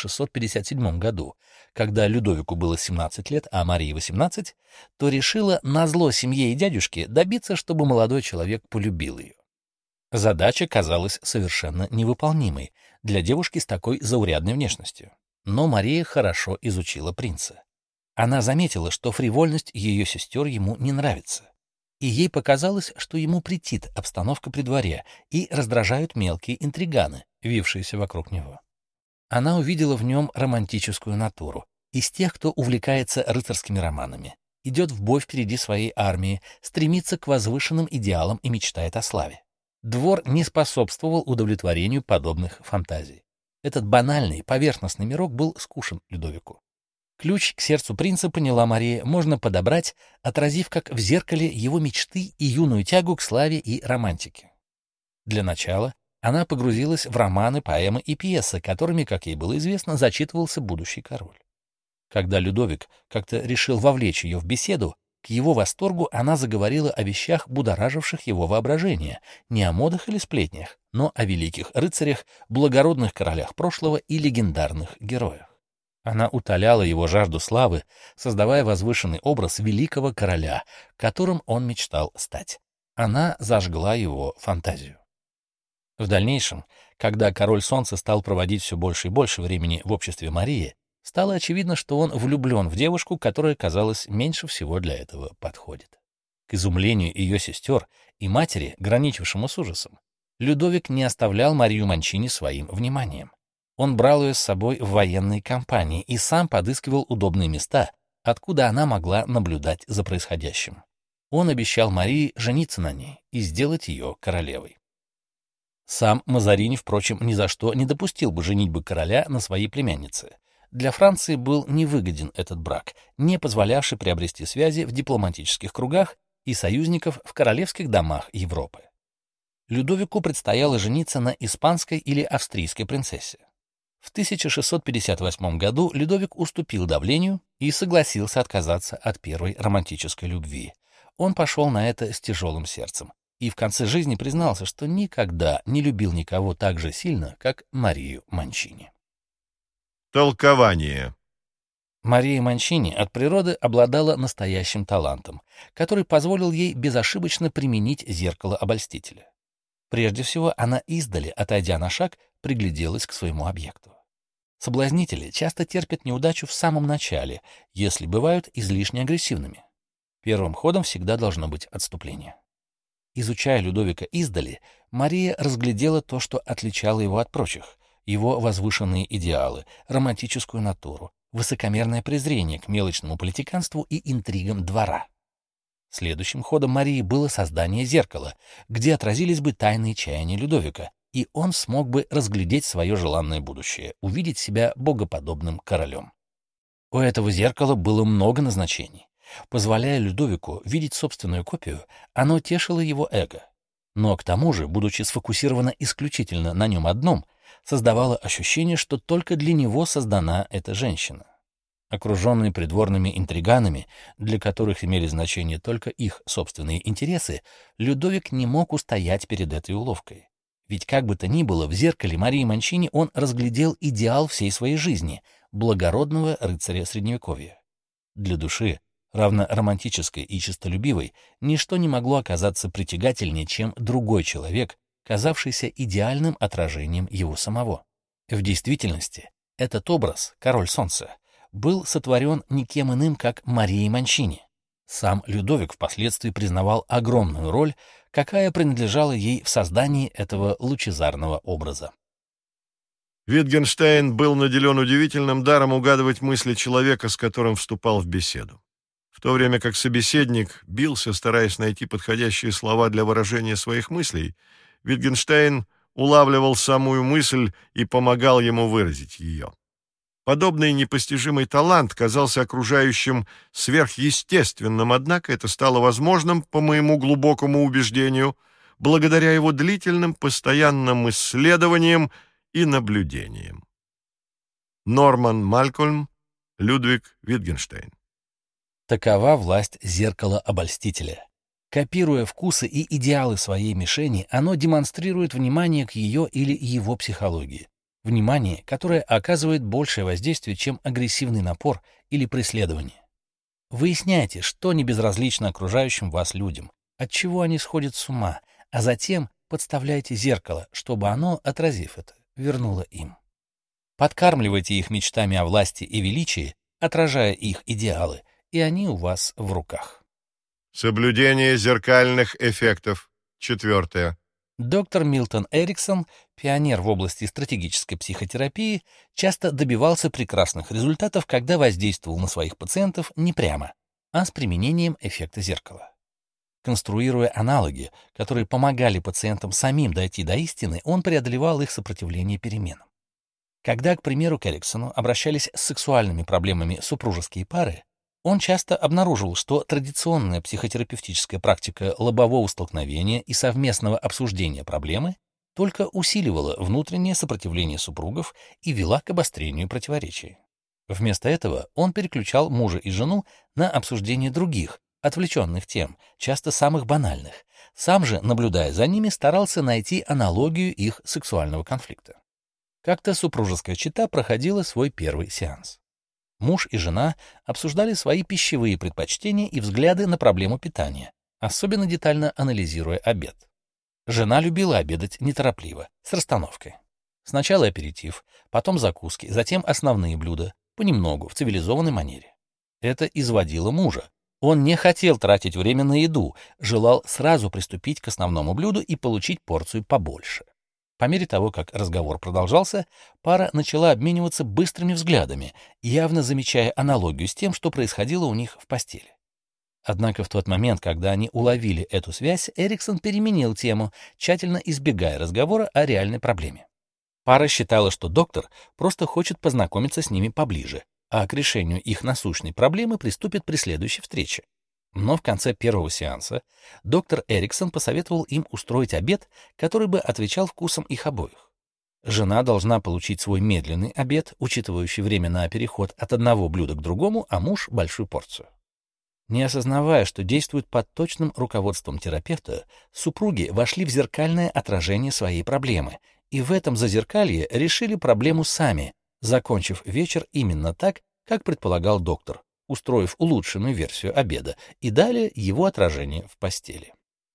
1657 году, когда Людовику было 17 лет, а Марии 18, то решила назло семье и дядюшке добиться, чтобы молодой человек полюбил ее. Задача казалась совершенно невыполнимой для девушки с такой заурядной внешностью. Но Мария хорошо изучила принца. Она заметила, что фривольность ее сестер ему не нравится. И ей показалось, что ему претит обстановка при дворе и раздражают мелкие интриганы, вившиеся вокруг него. Она увидела в нем романтическую натуру, из тех, кто увлекается рыцарскими романами, идет в бой впереди своей армии, стремится к возвышенным идеалам и мечтает о славе. Двор не способствовал удовлетворению подобных фантазий. Этот банальный, поверхностный мирок был скучен Людовику. Ключ к сердцу принца, поняла Мария, можно подобрать, отразив как в зеркале его мечты и юную тягу к славе и романтике. Для начала она погрузилась в романы, поэмы и пьесы, которыми, как ей было известно, зачитывался будущий король. Когда Людовик как-то решил вовлечь ее в беседу, к его восторгу она заговорила о вещах, будораживших его воображение, не о модах или сплетнях, но о великих рыцарях, благородных королях прошлого и легендарных героях. Она утоляла его жажду славы, создавая возвышенный образ великого короля, которым он мечтал стать. Она зажгла его фантазию. В дальнейшем, когда король солнца стал проводить все больше и больше времени в обществе Марии, стало очевидно, что он влюблен в девушку, которая, казалось, меньше всего для этого подходит. К изумлению ее сестер и матери, граничившему с ужасом, Людовик не оставлял Марию Манчини своим вниманием. Он брал ее с собой в военные кампании и сам подыскивал удобные места, откуда она могла наблюдать за происходящим. Он обещал Марии жениться на ней и сделать ее королевой. Сам Мазарини, впрочем, ни за что не допустил бы женитьбы короля на своей племяннице. Для Франции был невыгоден этот брак, не позволявший приобрести связи в дипломатических кругах и союзников в королевских домах Европы. Людовику предстояло жениться на испанской или австрийской принцессе. В 1658 году Людовик уступил давлению и согласился отказаться от первой романтической любви. Он пошел на это с тяжелым сердцем и в конце жизни признался, что никогда не любил никого так же сильно, как Марию Манчини. Толкование. Мария Манчини от природы обладала настоящим талантом, который позволил ей безошибочно применить зеркало обольстителя. Прежде всего, она издали, отойдя на шаг, пригляделась к своему объекту. Соблазнители часто терпят неудачу в самом начале, если бывают излишне агрессивными. Первым ходом всегда должно быть отступление. Изучая Людовика издали, Мария разглядела то, что отличало его от прочих, его возвышенные идеалы, романтическую натуру, высокомерное презрение к мелочному политиканству и интригам двора. Следующим ходом Марии было создание зеркала, где отразились бы тайные чаяния Людовика, и он смог бы разглядеть свое желанное будущее, увидеть себя богоподобным королем. У этого зеркала было много назначений. Позволяя Людовику видеть собственную копию, оно тешило его эго. Но к тому же, будучи сфокусировано исключительно на нем одном, создавало ощущение, что только для него создана эта женщина. Окруженный придворными интриганами, для которых имели значение только их собственные интересы, Людовик не мог устоять перед этой уловкой. Ведь как бы то ни было, в зеркале Марии Манчини он разглядел идеал всей своей жизни — благородного рыцаря Средневековья. Для души, равно романтической и честолюбивой, ничто не могло оказаться притягательнее, чем другой человек, казавшийся идеальным отражением его самого. В действительности, этот образ, король солнца, был сотворен никем иным, как Марией Манчини. Сам Людовик впоследствии признавал огромную роль, какая принадлежала ей в создании этого лучезарного образа. Витгенштейн был наделен удивительным даром угадывать мысли человека, с которым вступал в беседу. В то время как собеседник бился, стараясь найти подходящие слова для выражения своих мыслей, Витгенштейн улавливал самую мысль и помогал ему выразить ее. Подобный непостижимый талант казался окружающим сверхъестественным, однако это стало возможным, по моему глубокому убеждению, благодаря его длительным постоянным исследованиям и наблюдениям. Норман Малькольм, Людвиг Витгенштейн. Такова власть зеркала-обольстителя. Копируя вкусы и идеалы своей мишени, оно демонстрирует внимание к ее или его психологии. Внимание, которое оказывает большее воздействие, чем агрессивный напор или преследование. Выясняйте, что не безразлично окружающим вас людям, от чего они сходят с ума, а затем подставляйте зеркало, чтобы оно, отразив это, вернуло им. Подкармливайте их мечтами о власти и величии, отражая их идеалы, и они у вас в руках. Соблюдение зеркальных эффектов. 4. Доктор Милтон Эриксон, пионер в области стратегической психотерапии, часто добивался прекрасных результатов, когда воздействовал на своих пациентов не прямо, а с применением эффекта зеркала. Конструируя аналоги, которые помогали пациентам самим дойти до истины, он преодолевал их сопротивление переменам. Когда, к примеру, к Эриксону обращались с сексуальными проблемами супружеские пары, он часто обнаружил, что традиционная психотерапевтическая практика лобового столкновения и совместного обсуждения проблемы только усиливала внутреннее сопротивление супругов и вела к обострению противоречий. Вместо этого он переключал мужа и жену на обсуждение других, отвлеченных тем, часто самых банальных. Сам же, наблюдая за ними, старался найти аналогию их сексуального конфликта. Как-то супружеская чета проходила свой первый сеанс. Муж и жена обсуждали свои пищевые предпочтения и взгляды на проблему питания, особенно детально анализируя обед. Жена любила обедать неторопливо, с расстановкой. Сначала аперитив, потом закуски, затем основные блюда, понемногу, в цивилизованной манере. Это изводило мужа. Он не хотел тратить время на еду, желал сразу приступить к основному блюду и получить порцию побольше. По мере того, как разговор продолжался, пара начала обмениваться быстрыми взглядами, явно замечая аналогию с тем, что происходило у них в постели. Однако в тот момент, когда они уловили эту связь, Эриксон переменил тему, тщательно избегая разговора о реальной проблеме. Пара считала, что доктор просто хочет познакомиться с ними поближе, а к решению их насущной проблемы приступит при следующей встрече. Но в конце первого сеанса доктор Эриксон посоветовал им устроить обед, который бы отвечал вкусам их обоих. Жена должна получить свой медленный обед, учитывающий время на переход от одного блюда к другому, а муж — большую порцию. Не осознавая, что действуют под точным руководством терапевта, супруги вошли в зеркальное отражение своей проблемы и в этом зазеркалье решили проблему сами, закончив вечер именно так, как предполагал доктор, устроив улучшенную версию обеда и далее его отражение в постели.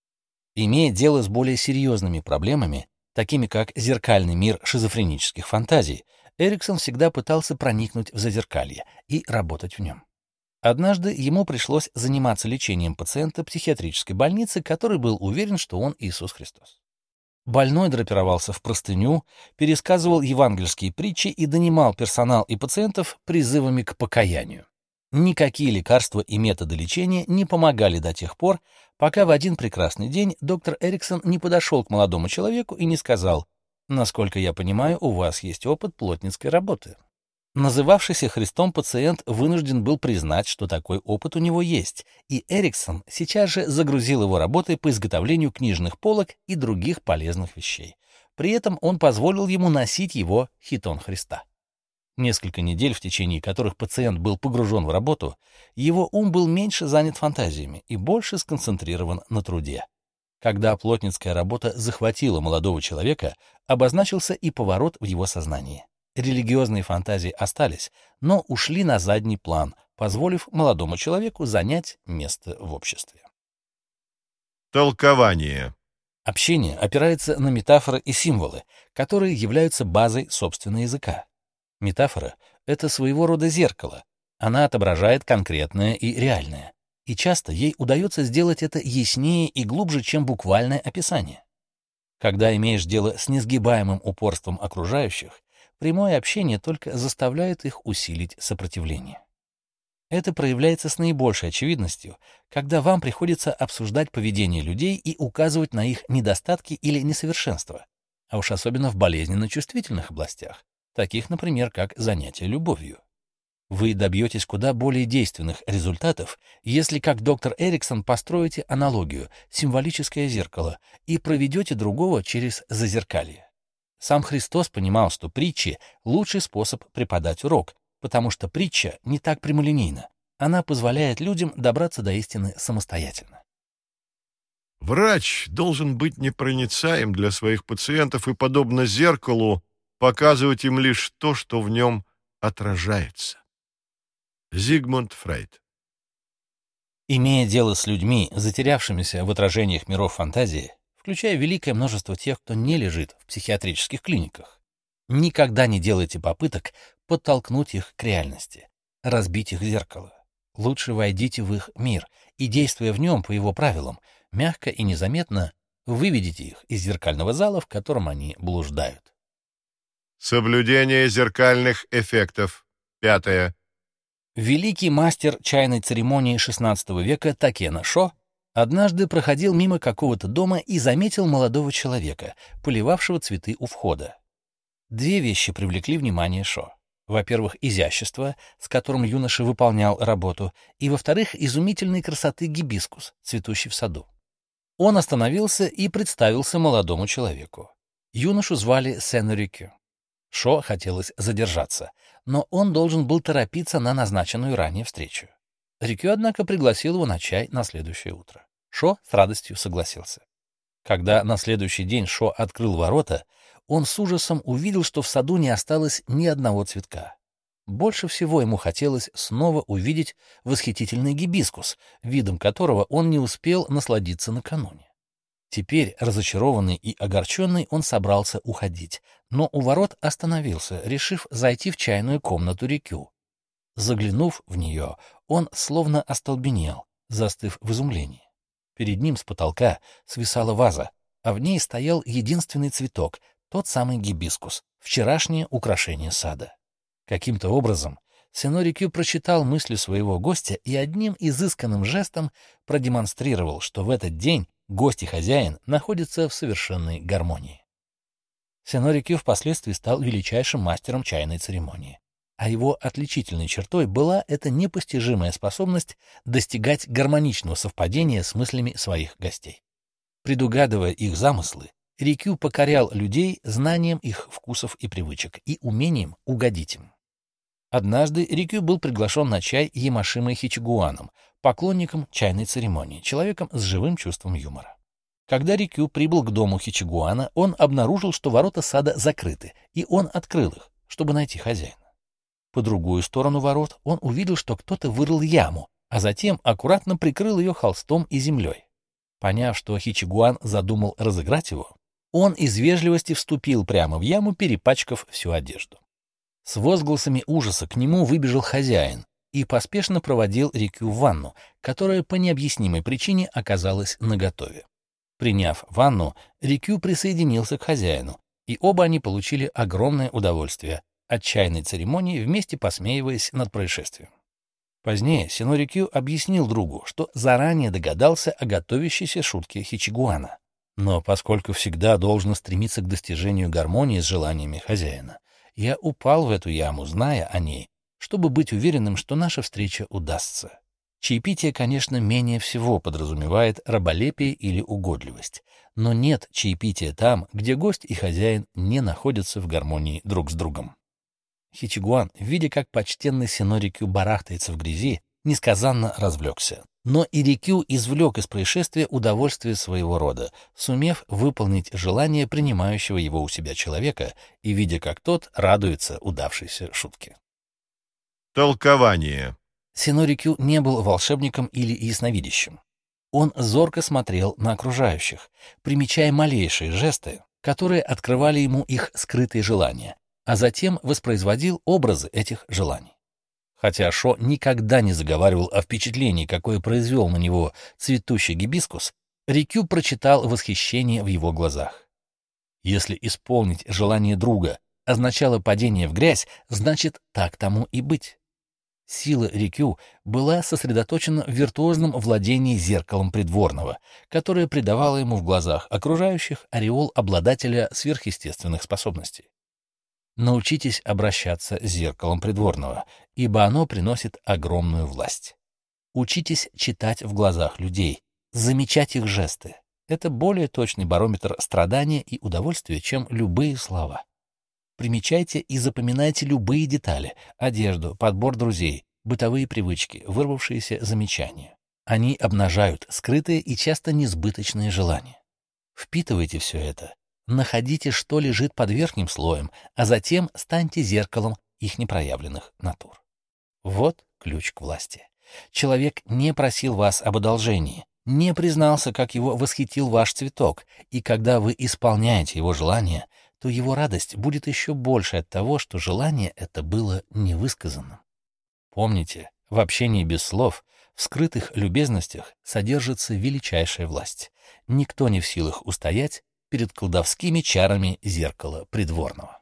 Имея дело с более серьезными проблемами, такими как зеркальный мир шизофренических фантазий, Эриксон всегда пытался проникнуть в зазеркалье и работать в нем. Однажды ему пришлось заниматься лечением пациента психиатрической больницы, который был уверен, что он Иисус Христос. Больной драпировался в простыню, пересказывал евангельские притчи и донимал персонал и пациентов призывами к покаянию. Никакие лекарства и методы лечения не помогали до тех пор, пока в один прекрасный день доктор Эриксон не подошел к молодому человеку и не сказал: «Насколько я понимаю, у вас есть опыт плотницкой работы». Называвшийся Христом пациент вынужден был признать, что такой опыт у него есть, и Эриксон сейчас же загрузил его работой по изготовлению книжных полок и других полезных вещей. При этом он позволил ему носить его хитон Христа. Несколько недель, в течение которых пациент был погружен в работу, его ум был меньше занят фантазиями и больше сконцентрирован на труде. Когда плотницкая работа захватила молодого человека, обозначился и поворот в его сознании. Религиозные фантазии остались, но ушли на задний план, позволив молодому человеку занять место в обществе. Толкование. Общение опирается на метафоры и символы, которые являются базой собственного языка. Метафора — это своего рода зеркало. Она отображает конкретное и реальное. И часто ей удается сделать это яснее и глубже, чем буквальное описание. Когда имеешь дело с несгибаемым упорством окружающих, прямое общение только заставляет их усилить сопротивление. Это проявляется с наибольшей очевидностью, когда вам приходится обсуждать поведение людей и указывать на их недостатки или несовершенства, а уж особенно в болезненно-чувствительных областях, таких, например, как занятие любовью. Вы добьетесь куда более действенных результатов, если, как доктор Эриксон, построите аналогию, символическое зеркало, и проведете другого через зазеркалье. Сам Христос понимал, что притчи — лучший способ преподать урок, потому что притча не так прямолинейна. Она позволяет людям добраться до истины самостоятельно. Врач должен быть непроницаем для своих пациентов и, подобно зеркалу, показывать им лишь то, что в нем отражается. Зигмунд Фрейд. Имея дело с людьми, затерявшимися в отражениях миров фантазии, включая великое множество тех, кто не лежит в психиатрических клиниках, никогда не делайте попыток подтолкнуть их к реальности, разбить их зеркало. Лучше войдите в их мир и, действуя в нем по его правилам, мягко и незаметно выведите их из зеркального зала, в котором они блуждают. Соблюдение зеркальных эффектов. 5. Великий мастер чайной церемонии XVI века Такена Шо однажды проходил мимо какого-то дома и заметил молодого человека, поливавшего цветы у входа. Две вещи привлекли внимание Шо. Во-первых, изящество, с которым юноша выполнял работу, и, во-вторых, изумительной красоты гибискус, цветущий в саду. Он остановился и представился молодому человеку. Юношу звали Сен-Рикю. Шо хотелось задержаться, но он должен был торопиться на назначенную ранее встречу. Рикю, однако, пригласил его на чай на следующее утро. Шо с радостью согласился. Когда на следующий день Шо открыл ворота, он с ужасом увидел, что в саду не осталось ни одного цветка. Больше всего ему хотелось снова увидеть восхитительный гибискус, видом которого он не успел насладиться накануне. Теперь, разочарованный и огорченный, он собрался уходить, но у ворот остановился, решив зайти в чайную комнату Рикю. Заглянув в нее, он словно остолбенел, застыв в изумлении. Перед ним с потолка свисала ваза, а в ней стоял единственный цветок, тот самый гибискус, вчерашнее украшение сада. Каким-то образом Сено Рикю прочитал мысли своего гостя и одним изысканным жестом продемонстрировал, что в этот день гость и хозяин находятся в совершенной гармонии. Сено Рикю впоследствии стал величайшим мастером чайной церемонии, а его отличительной чертой была эта непостижимая способность достигать гармоничного совпадения с мыслями своих гостей. Предугадывая их замыслы, Рикю покорял людей знанием их вкусов и привычек и умением угодить им. Однажды Рикю был приглашен на чай Ямашимой Хичигуаном, поклонником чайной церемонии, человеком с живым чувством юмора. Когда Рикю прибыл к дому Хичигуана, он обнаружил, что ворота сада закрыты, и он открыл их, чтобы найти хозяина. По другую сторону ворот он увидел, что кто-то вырыл яму, а затем аккуратно прикрыл ее холстом и землей. Поняв, что Хичигуан задумал разыграть его, он из вежливости вступил прямо в яму, перепачкав всю одежду. С возгласами ужаса к нему выбежал хозяин и поспешно проводил Рикю в ванну, которая по необъяснимой причине оказалась наготове. Приняв ванну, Рикю присоединился к хозяину, и оба они получили огромное удовольствие от чайной церемонии, вместе посмеиваясь над происшествием. Позднее Сено Рикю объяснил другу, что заранее догадался о готовящейся шутке Хичигуана. Но поскольку всегда должно стремиться к достижению гармонии с желаниями хозяина, я упал в эту яму, зная о ней, чтобы быть уверенным, что наша встреча удастся. Чаепитие, конечно, менее всего подразумевает раболепие или угодливость, но нет чаепития там, где гость и хозяин не находятся в гармонии друг с другом. Хичигуан, видя, как почтенный Сено Рикю барахтается в грязи, несказанно развлекся. Но и Рикю извлек из происшествия удовольствие своего рода, сумев выполнить желание принимающего его у себя человека и видя, как тот радуется удавшейся шутке. Толкование. Сено Рикю не был волшебником или ясновидящим. Он зорко смотрел на окружающих, примечая малейшие жесты, которые открывали ему их скрытые желания, а затем воспроизводил образы этих желаний. Хотя Шо никогда не заговаривал о впечатлении, какое произвел на него цветущий гибискус, Рикю прочитал восхищение в его глазах. Если исполнить желание друга означало падение в грязь, значит, так тому и быть. Сила Рикю была сосредоточена в виртуозном владении зеркалом придворного, которое придавало ему в глазах окружающих ореол обладателя сверхъестественных способностей. Научитесь обращаться с зеркалом придворного, ибо оно приносит огромную власть. Учитесь читать в глазах людей, замечать их жесты. Это более точный барометр страдания и удовольствия, чем любые слова. Примечайте и запоминайте любые детали — одежду, подбор друзей, бытовые привычки, вырвавшиеся замечания. Они обнажают скрытые и часто несбыточные желания. Впитывайте все это. Находите, что лежит под верхним слоем, а затем станьте зеркалом их непроявленных натур. Вот ключ к власти. Человек не просил вас об одолжении, не признался, как его восхитил ваш цветок, и когда вы исполняете его желание, то его радость будет еще больше от того, что желание это было невысказанным. Помните, в общении без слов, в скрытых любезностях содержится величайшая власть. Никто не в силах устоять перед колдовскими чарами зеркала придворного.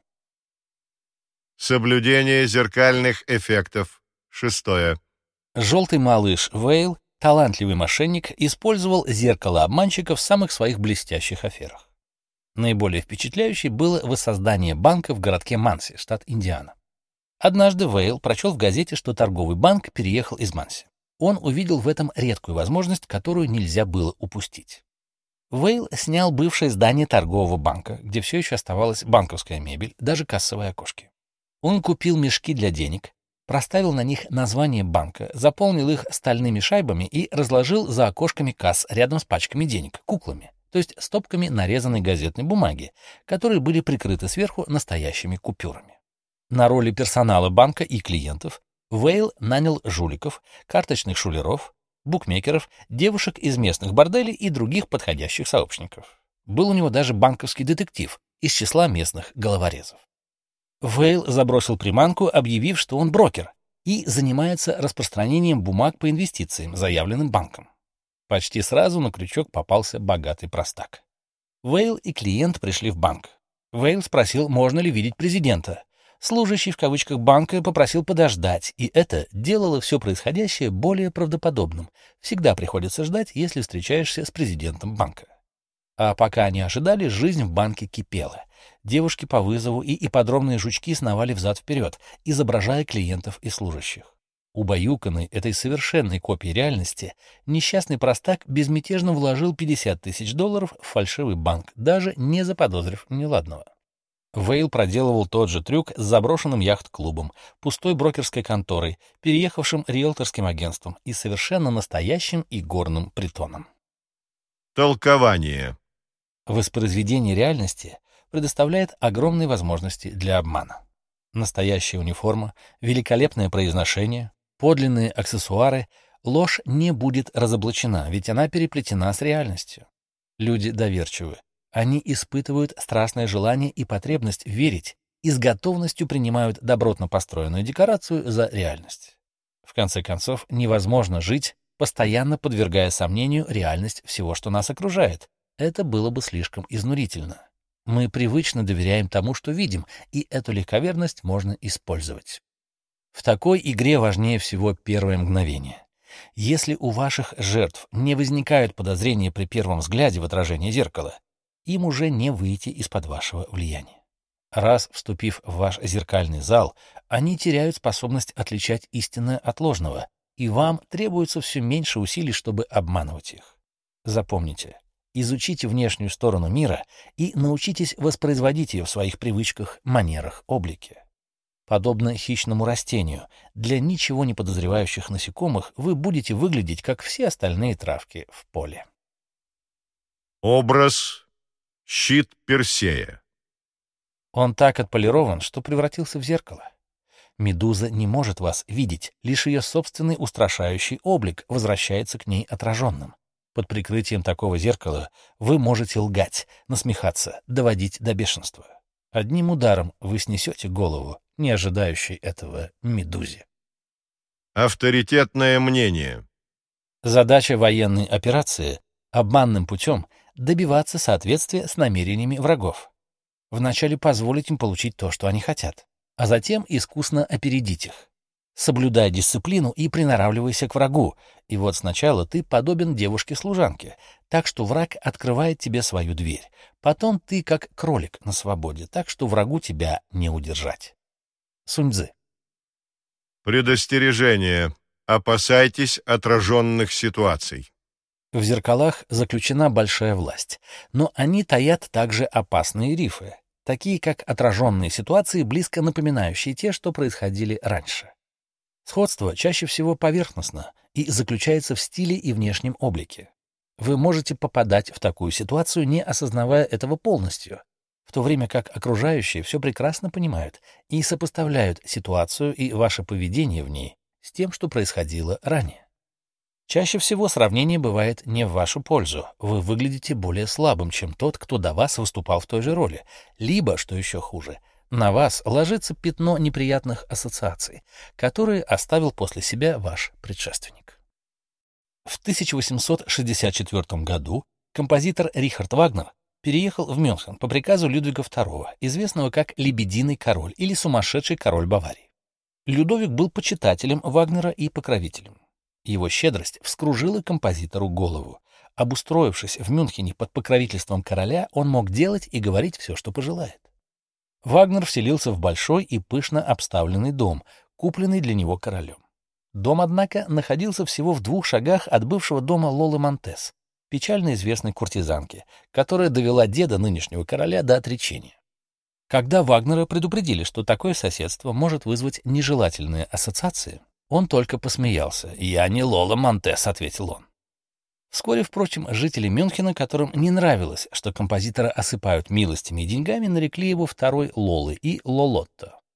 Соблюдение зеркальных эффектов. 6. Желтый малыш Вейл, талантливый мошенник, использовал зеркало обманщика в самых своих блестящих аферах. Наиболее впечатляющей было воссоздание банка в городке Манси, штат Индиана. Однажды Вейл прочел в газете, что торговый банк переехал из Манси. Он увидел в этом редкую возможность, которую нельзя было упустить. Вейл снял бывшее здание торгового банка, где все еще оставалась банковская мебель, даже кассовые окошки. Он купил мешки для денег, проставил на них название банка, заполнил их стальными шайбами и разложил за окошками касс рядом с пачками денег, куклами, то есть стопками нарезанной газетной бумаги, которые были прикрыты сверху настоящими купюрами. На роли персонала банка и клиентов Вейл нанял жуликов, карточных шулеров, букмекеров, девушек из местных борделей и других подходящих сообщников. Был у него даже банковский детектив из числа местных головорезов. Вейл забросил приманку, объявив, что он брокер и занимается распространением бумаг по инвестициям, заявленным банком. Почти сразу на крючок попался богатый простак. Вейл и клиент пришли в банк. Вейл спросил, можно ли видеть президента. Служащий в кавычках банка попросил подождать, и это делало все происходящее более правдоподобным. Всегда приходится ждать, если встречаешься с президентом банка. А пока они ожидали, жизнь в банке кипела. Девушки по вызову и ипподромные жучки сновали взад-вперед, изображая клиентов и служащих. Убаюканный этой совершенной копией реальности, несчастный простак безмятежно вложил $50 000 в фальшивый банк, даже не заподозрив неладного. Вейл проделывал тот же трюк с заброшенным яхт-клубом, пустой брокерской конторой, переехавшим риэлторским агентством и совершенно настоящим игорным притоном. Толкование. Воспроизведение реальности предоставляет огромные возможности для обмана. Настоящая униформа, великолепное произношение, подлинные аксессуары, ложь не будет разоблачена, ведь она переплетена с реальностью. Люди доверчивы. Они испытывают страстное желание и потребность верить и с готовностью принимают добротно построенную декорацию за реальность. В конце концов, невозможно жить, постоянно подвергая сомнению реальность всего, что нас окружает. Это было бы слишком изнурительно. Мы привычно доверяем тому, что видим, и эту легковерность можно использовать. В такой игре важнее всего первое мгновение. Если у ваших жертв не возникают подозрения при первом взгляде в отражение зеркала, им уже не выйти из-под вашего влияния. Раз вступив в ваш зеркальный зал, они теряют способность отличать истинное от ложного, и вам требуется все меньше усилий, чтобы обманывать их. Запомните, изучите внешнюю сторону мира и научитесь воспроизводить ее в своих привычках, манерах, облике. Подобно хищному растению, для ничего не подозревающих насекомых вы будете выглядеть, как все остальные травки в поле. Образ щит Персея. Он так отполирован, что превратился в зеркало. Медуза не может вас видеть, лишь ее собственный устрашающий облик возвращается к ней отраженным. Под прикрытием такого зеркала вы можете лгать, насмехаться, доводить до бешенства. Одним ударом вы снесете голову, не ожидающей этого медузе. Авторитетное мнение. Задача военной операции — обманным путем добиваться соответствия с намерениями врагов. Вначале позволить им получить то, что они хотят, а затем искусно опередить их. Соблюдай дисциплину и приноравливайся к врагу, и вот сначала ты подобен девушке-служанке, так что враг открывает тебе свою дверь. Потом ты как кролик на свободе, так что врагу тебя не удержать. Сунь-цзы. Предостережение. Опасайтесь отраженных ситуаций. В зеркалах заключена большая власть, но они таят также опасные рифы, такие как отраженные ситуации, близко напоминающие те, что происходили раньше. Сходство чаще всего поверхностно и заключается в стиле и внешнем облике. Вы можете попадать в такую ситуацию, не осознавая этого полностью, в то время как окружающие все прекрасно понимают и сопоставляют ситуацию и ваше поведение в ней с тем, что происходило ранее. Чаще всего сравнение бывает не в вашу пользу, вы выглядите более слабым, чем тот, кто до вас выступал в той же роли, либо, что еще хуже, на вас ложится пятно неприятных ассоциаций, которые оставил после себя ваш предшественник. В 1864 году композитор Рихард Вагнер переехал в Мюнхен по приказу Людвига II, известного как «Лебединый король» или «Сумасшедший король Баварии». Людовик был почитателем Вагнера и покровителем. Его щедрость вскружила композитору голову. Обустроившись в Мюнхене под покровительством короля, он мог делать и говорить все, что пожелает. Вагнер вселился в большой и пышно обставленный дом, купленный для него королем. Дом, однако, находился всего в 2 шагах от бывшего дома Лолы Монтес, печально известной куртизанки, которая довела деда нынешнего короля до отречения. Когда Вагнера предупредили, что такое соседство может вызвать нежелательные ассоциации, он только посмеялся. «Я не Лола Монтес», — ответил он. Вскоре, впрочем, жители Мюнхена, которым не нравилось, что композитора осыпают милостями и деньгами, нарекли его второй Лолой и Лолотто.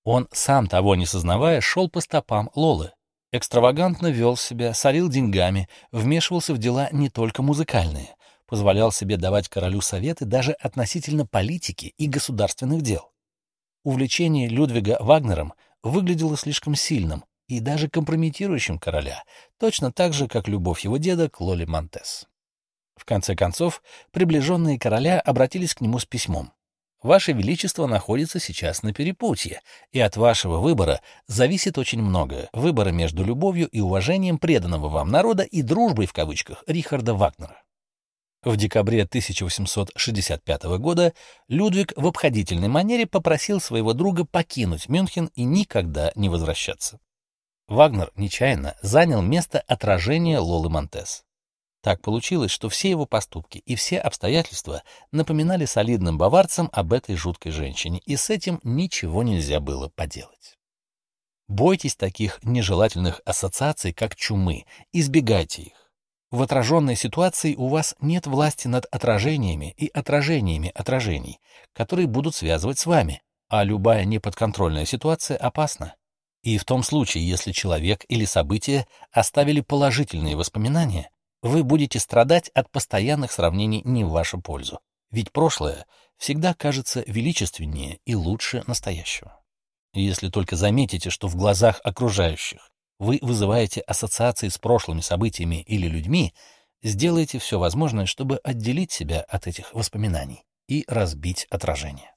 Он, сам того не сознавая, шел по стопам Лолы. Экстравагантно вел себя, сорил деньгами, вмешивался в дела не только музыкальные, позволял себе давать королю советы даже относительно политики и государственных дел. Увлечение Людвига Вагнером выглядело слишком сильным и даже компрометирующим короля, точно так же, как любовь его деда к Лоле Монтес. В конце концов, приближенные короля обратились к нему с письмом. «Ваше Величество находится сейчас на перепутье, и от вашего выбора зависит очень многое. Выбора между любовью и уважением преданного вам народа и дружбой, в кавычках, Рихарда Вагнера». В декабре 1865 года Людвиг в обходительной манере попросил своего друга покинуть Мюнхен и никогда не возвращаться. Вагнер нечаянно занял место отражения Лолы Монтес. Так получилось, что все его поступки и все обстоятельства напоминали солидным баварцам об этой жуткой женщине, и с этим ничего нельзя было поделать. Бойтесь таких нежелательных ассоциаций, как чумы, избегайте их. В отраженной ситуации у вас нет власти над отражениями и отражениями отражений, которые будут связывать с вами, а любая неподконтрольная ситуация опасна. И в том случае, если человек или событие оставили положительные воспоминания, вы будете страдать от постоянных сравнений не в вашу пользу, ведь прошлое всегда кажется величественнее и лучше настоящего. Если только заметите, что в глазах окружающих вы вызываете ассоциации с прошлыми событиями или людьми, сделайте все возможное, чтобы отделить себя от этих воспоминаний и разбить отражение.